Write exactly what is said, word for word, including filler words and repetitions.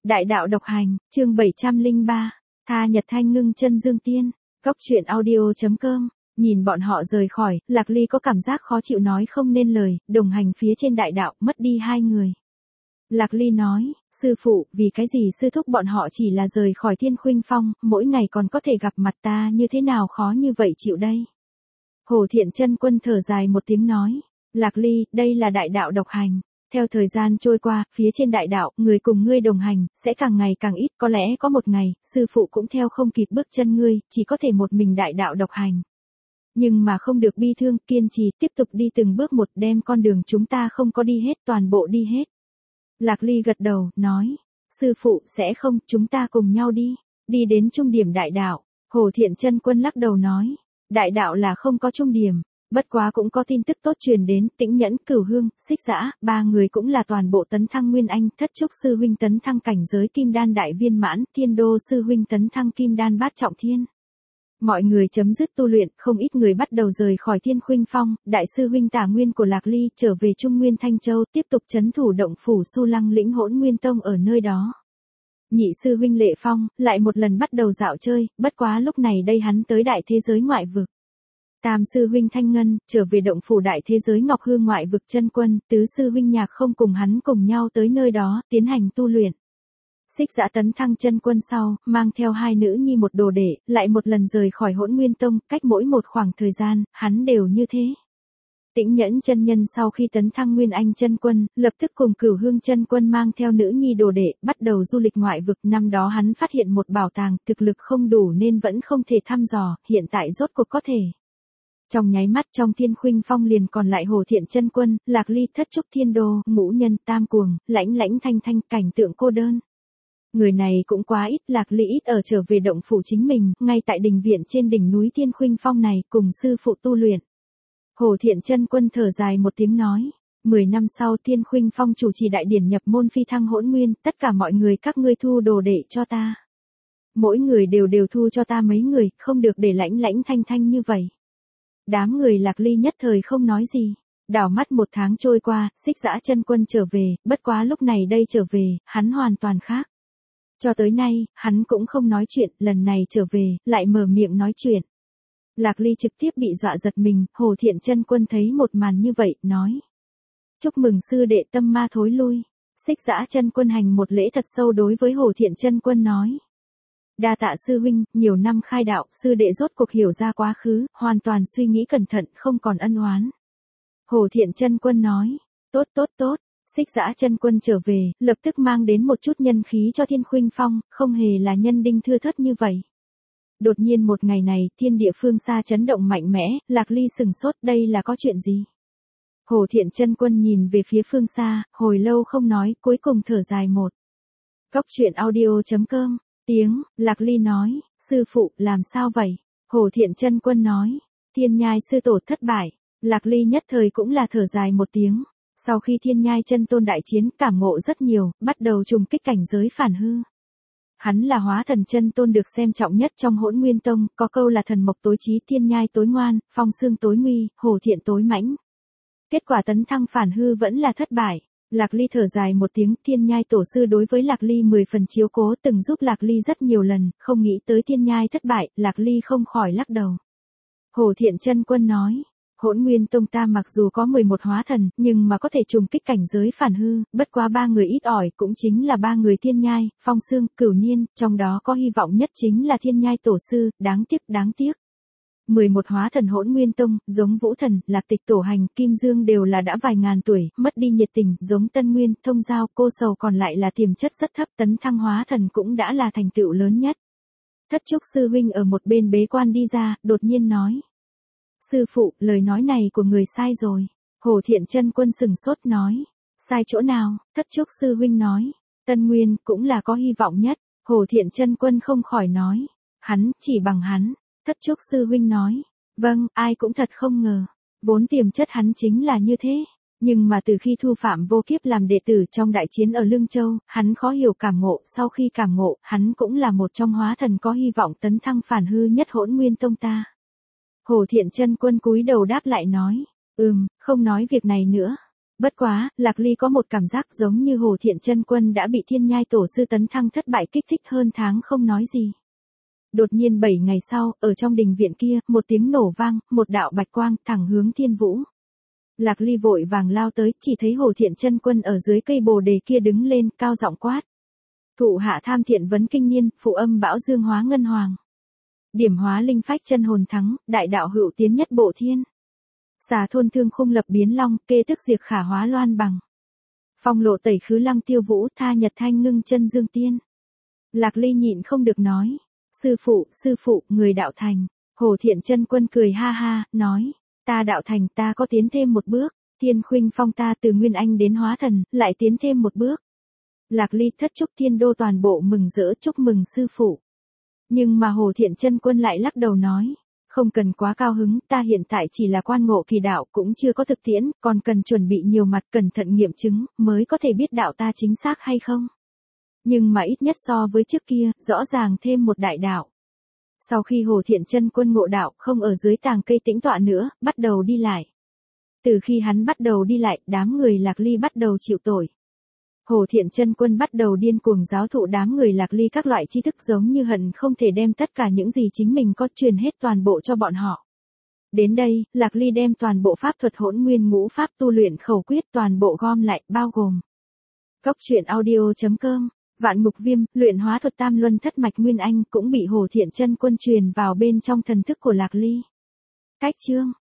Đại đạo độc hành, chương bảy trăm lẻ ba, tha Nhật Thanh ngưng chân dương tiên, cốc truyện audio chấm com. Nhìn bọn họ rời khỏi, Lạc Ly có cảm giác khó chịu nói không nên lời, đồng hành phía trên đại đạo, mất đi hai người. Lạc Ly nói, sư phụ, vì cái gì sư thúc bọn họ chỉ là rời khỏi Thiên Khuynh Phong, mỗi ngày còn có thể gặp mặt ta, như thế nào khó như vậy chịu đây. Hồ Thiện Chân Quân thở dài một tiếng nói, Lạc Ly, đây là đại đạo độc hành. Theo thời gian trôi qua, phía trên đại đạo, người cùng ngươi đồng hành, sẽ càng ngày càng ít, có lẽ có một ngày, sư phụ cũng theo không kịp bước chân ngươi, chỉ có thể một mình đại đạo độc hành. Nhưng mà không được bi thương, kiên trì, tiếp tục đi từng bước một, đem con đường chúng ta không có đi hết, toàn bộ đi hết. Lạc Ly gật đầu, nói, sư phụ, sẽ không, chúng ta cùng nhau đi, đi đến trung điểm đại đạo. Hồ Thiện Chân Quân lắc đầu nói, đại đạo là không có trung điểm. Bất quá cũng có tin tức tốt truyền đến, Tĩnh Nhẫn, Cửu Hương, Xích Dã, ba người cũng là toàn bộ tấn thăng Nguyên Anh, Thất Trúc sư huynh tấn thăng cảnh giới Kim Đan đại viên mãn, Thiên Đô sư huynh tấn thăng Kim Đan bát trọng thiên. Mọi người chấm dứt tu luyện, không ít người bắt đầu rời khỏi Thiên Khuynh Phong, đại sư huynh Tả Nguyên của Lạc Ly trở về Trung Nguyên Thanh Châu, tiếp tục trấn thủ động phủ Su Lăng lĩnh Hỗn Nguyên Tông ở nơi đó. Nhị sư huynh Lệ Phong lại một lần bắt đầu dạo chơi, bất quá lúc này đây hắn tới đại thế giới ngoại vực. Tam sư huynh Thanh Ngân, trở về động phủ đại thế giới Ngọc Hư ngoại vực chân quân, tứ sư huynh Nhạc Không cùng hắn cùng nhau tới nơi đó, tiến hành tu luyện. Xích Dã tấn thăng chân quân sau, mang theo hai nữ nhi một đồ đệ, lại một lần rời khỏi Hỗn Nguyên Tông, cách mỗi một khoảng thời gian, hắn đều như thế. Tĩnh Nhẫn chân nhân sau khi tấn thăng Nguyên Anh chân quân, lập tức cùng Cửu Hương chân quân mang theo nữ nhi đồ đệ, bắt đầu du lịch ngoại vực. Năm đó hắn phát hiện một bảo tàng, thực lực không đủ nên vẫn không thể thăm dò, hiện tại rốt cuộc có thể. Trong nháy mắt trong Thiên Khuynh Phong liền còn lại Hồ Thiện Chân Quân, Lạc Ly, Thất Trúc Thiên Đô, Ngũ Nhân, Tam Cuồng, Lãnh Lãnh Thanh Thanh, cảnh tượng cô đơn. Người này cũng quá ít, Lạc Ly ít ở trở về động phủ chính mình, ngay tại đình viện trên đỉnh núi Thiên Khuynh Phong này, cùng sư phụ tu luyện. Hồ Thiện Chân Quân thở dài một tiếng nói, mười năm sau Thiên Khuynh Phong chủ trì đại điển nhập môn phi thăng hỗn nguyên, tất cả mọi người các ngươi thu đồ đệ cho ta. Mỗi người đều đều thu cho ta mấy người, không được để Lãnh Lãnh Thanh Thanh như vậy. Đám người Lạc Ly nhất thời không nói gì. Đảo mắt một tháng trôi qua, Xích Dã chân quân trở về, bất quá lúc này đây trở về, hắn hoàn toàn khác. Cho tới nay, hắn cũng không nói chuyện, lần này trở về, lại mở miệng nói chuyện. Lạc Ly trực tiếp bị dọa giật mình, Hồ Thiện Chân Quân thấy một màn như vậy, nói. Chúc mừng sư đệ tâm ma thối lui. Xích Dã chân quân hành một lễ thật sâu đối với Hồ Thiện Chân Quân nói. Đa tạ sư huynh, nhiều năm khai đạo, sư đệ rốt cuộc hiểu ra quá khứ, hoàn toàn suy nghĩ cẩn thận, không còn ân oán. Hồ Thiện Chân Quân nói, tốt tốt tốt, Xích Dã chân quân trở về, lập tức mang đến một chút nhân khí cho Thiên Khuynh Phong, không hề là nhân đinh thưa thớt như vậy. Đột nhiên một ngày này, thiên địa phương xa chấn động mạnh mẽ, Lạc Ly sừng sốt, đây là có chuyện gì? Hồ Thiện Chân Quân nhìn về phía phương xa, hồi lâu không nói, cuối cùng thở dài một. Cốc truyện audio chấm com. Tiếng, Lạc Ly nói, sư phụ, làm sao vậy? Hồ Thiện Chân Quân nói, Thiên Nhai sư tổ thất bại. Lạc Ly nhất thời cũng là thở dài một tiếng. Sau khi Thiên Nhai chân tôn đại chiến, cảm ngộ rất nhiều, bắt đầu trùng kích cảnh giới phản hư. Hắn là hóa thần chân tôn được xem trọng nhất trong Hỗn Nguyên Tông, có câu là thần mộc tối trí, Thiên Nhai tối ngoan, Phong Xương tối nguy, Hồ Thiện tối mãnh. Kết quả tấn thăng phản hư vẫn là thất bại. Lạc Ly thở dài một tiếng, Thiên Nhai tổ sư đối với Lạc Ly mười phần chiếu cố, từng giúp Lạc Ly rất nhiều lần, không nghĩ tới Thiên Nhai thất bại, Lạc Ly không khỏi lắc đầu. Hồ Thiện Chân Quân nói, Hỗn Nguyên Tông ta mặc dù có mười một hóa thần, nhưng mà có thể trùng kích cảnh giới phản hư, bất quá ba người ít ỏi, cũng chính là ba người Thiên Nhai, Phong Xương, Cửu Niên, trong đó có hy vọng nhất chính là Thiên Nhai tổ sư, đáng tiếc, đáng tiếc. mười một hóa thần Hỗn Nguyên Tông, giống Vũ Thần, Lạc Tịch Tổ Hành, Kim Dương đều là đã vài ngàn tuổi, mất đi nhiệt tình, giống Tân Nguyên, Thông Giao, Cô Sầu còn lại là tiềm chất rất thấp, tấn thăng hóa thần cũng đã là thành tựu lớn nhất. Thất Trúc sư huynh ở một bên bế quan đi ra, đột nhiên nói. Sư phụ, lời nói này của người sai rồi. Hồ Thiện Chân Quân sừng sốt nói. Sai chỗ nào? Thất Trúc sư huynh nói. Tân Nguyên cũng là có hy vọng nhất. Hồ Thiện Chân Quân không khỏi nói. Hắn, chỉ bằng hắn. Thất Trúc sư huynh nói. Vâng, ai cũng thật không ngờ. Vốn tiềm chất hắn chính là như thế. Nhưng mà từ khi thu Phạm Vô Kiếp làm đệ tử trong đại chiến ở Lương Châu, hắn khó hiểu cảm ngộ, sau khi cảm ngộ, hắn cũng là một trong hóa thần có hy vọng tấn thăng phản hư nhất Hỗn Nguyên Tông ta. Hồ Thiện Chân Quân cúi đầu đáp lại nói, ừm, không nói việc này nữa. Bất quá, Lạc Ly có một cảm giác giống như Hồ Thiện Chân Quân đã bị Thiên Nhai Tổ sư tấn thăng thất bại kích thích hơn tháng không nói gì. Đột nhiên bảy ngày sau, ở trong đình viện kia, một tiếng nổ vang, một đạo bạch quang thẳng hướng Thiên Vũ. Lạc Ly vội vàng lao tới, chỉ thấy Hồ Thiện Chân Quân ở dưới cây bồ đề kia đứng lên, cao giọng quát. Thụ hạ tham thiện vấn kinh niên, phụ âm bão dương hóa ngân hoàng. Điểm hóa linh phách chân hồn thắng, đại đạo hữu tiến nhất bộ thiên. Xà thôn thương khung lập biến long, kê tức diệt khả hóa loan bằng. Phong lộ tẩy khứ lăng tiêu vũ, tha nhật thanh ngưng chân dương tiên. Lạc Ly nhịn không được nói. Sư phụ, sư phụ, người đạo thành. Hồ Thiện Chân Quân cười ha ha, nói. Ta đạo thành, ta có tiến thêm một bước. Thiên khuynh phong ta từ nguyên anh đến hóa thần, lại tiến thêm một bước. Lạc Ly thất trúc thiên đô toàn bộ mừng rỡ chúc mừng sư phụ. Nhưng mà Hồ Thiện Chân Quân lại lắc đầu nói. Không cần quá cao hứng, ta hiện tại chỉ là quan ngộ kỳ đạo cũng chưa có thực tiễn, còn cần chuẩn bị nhiều mặt cẩn thận nghiệm chứng, mới có thể biết đạo ta chính xác hay không. Nhưng mà ít nhất so với trước kia, rõ ràng thêm một đại đạo. Sau khi Hồ Thiện Chân Quân ngộ đạo, không ở dưới tàng cây tĩnh tọa nữa, bắt đầu đi lại. Từ khi hắn bắt đầu đi lại, đám người Lạc Ly bắt đầu chịu tội. Hồ Thiện Chân Quân bắt đầu điên cuồng giáo thụ đám người Lạc Ly các loại tri thức giống như hận không thể đem tất cả những gì chính mình có truyền hết toàn bộ cho bọn họ. Đến đây, Lạc Ly đem toàn bộ pháp thuật hỗn nguyên ngũ pháp tu luyện khẩu quyết toàn bộ gom lại, bao gồm. Cốc truyện audio chấm com, vạn ngục viêm, luyện hóa thuật tam luân thất mạch nguyên anh cũng bị Hồ Thiện Chân Quân truyền vào bên trong thần thức của Lạc Ly. Cách chương